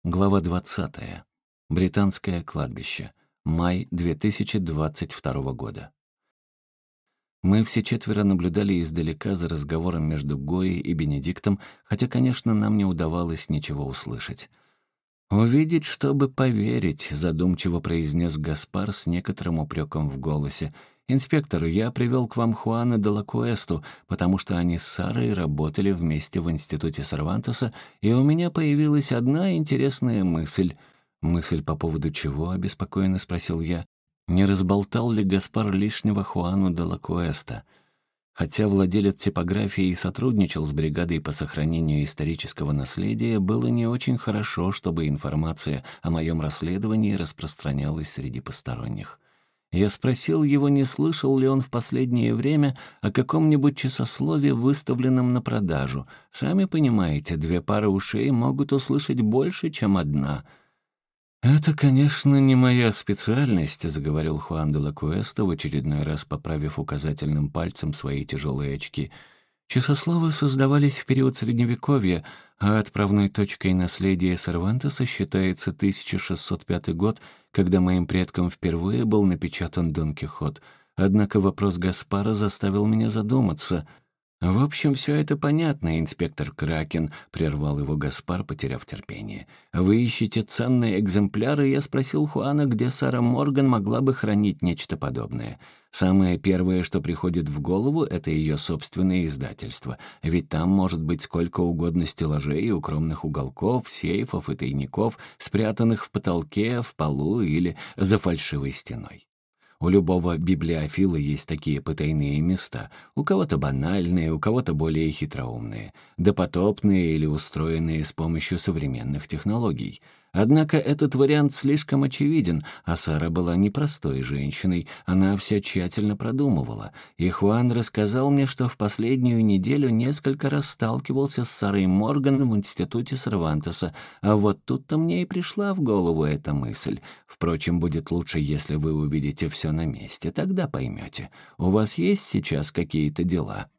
Глава 20. Британское кладбище. Май 2022 года. Мы все четверо наблюдали издалека за разговором между Гоей и Бенедиктом, хотя, конечно, нам не удавалось ничего услышать. «Увидеть, чтобы поверить», — задумчиво произнес Гаспар с некоторым упреком в голосе. «Инспектор, я привел к вам Хуана де ла Куэсту, потому что они с Сарой работали вместе в институте Сервантеса, и у меня появилась одна интересная мысль». «Мысль по поводу чего?» — обеспокоенно спросил я. «Не разболтал ли Гаспар лишнего Хуану де ла Куэста?» Хотя владелец типографии и сотрудничал с бригадой по сохранению исторического наследия, было не очень хорошо, чтобы информация о моем расследовании распространялась среди посторонних. Я спросил его, не слышал ли он в последнее время о каком-нибудь часослове, выставленном на продажу. Сами понимаете, две пары ушей могут услышать больше, чем одна. «Это, конечно, не моя специальность», — заговорил Хуан де ла Куэста, в очередной раз поправив указательным пальцем свои тяжелые очки. «Часословы создавались в период Средневековья, а отправной точкой наследия Сервантеса считается 1605 год, когда моим предкам впервые был напечатан Дон Кихот. Однако вопрос Гаспара заставил меня задуматься». «В общем, все это понятно, инспектор Кракен», — прервал его Гаспар, потеряв терпение. «Вы ищете ценные экземпляры, я спросил Хуана, где Сара Морган могла бы хранить нечто подобное. Самое первое, что приходит в голову, это ее собственное издательство, ведь там может быть сколько угодно стеллажей, укромных уголков, сейфов и тайников, спрятанных в потолке, в полу или за фальшивой стеной. У любого библиофила есть такие потайные места. У кого-то банальные, у кого-то более хитроумные, допотопные или устроенные с помощью современных технологий. Однако этот вариант слишком очевиден, а Сара была непростой женщиной, она все тщательно продумывала. И Хуан рассказал мне, что в последнюю неделю несколько раз сталкивался с Сарой Морган в институте Сервантеса, а вот тут-то мне и пришла в голову эта мысль. Впрочем, будет лучше, если вы увидите все на месте, тогда поймете. У вас есть сейчас какие-то дела?»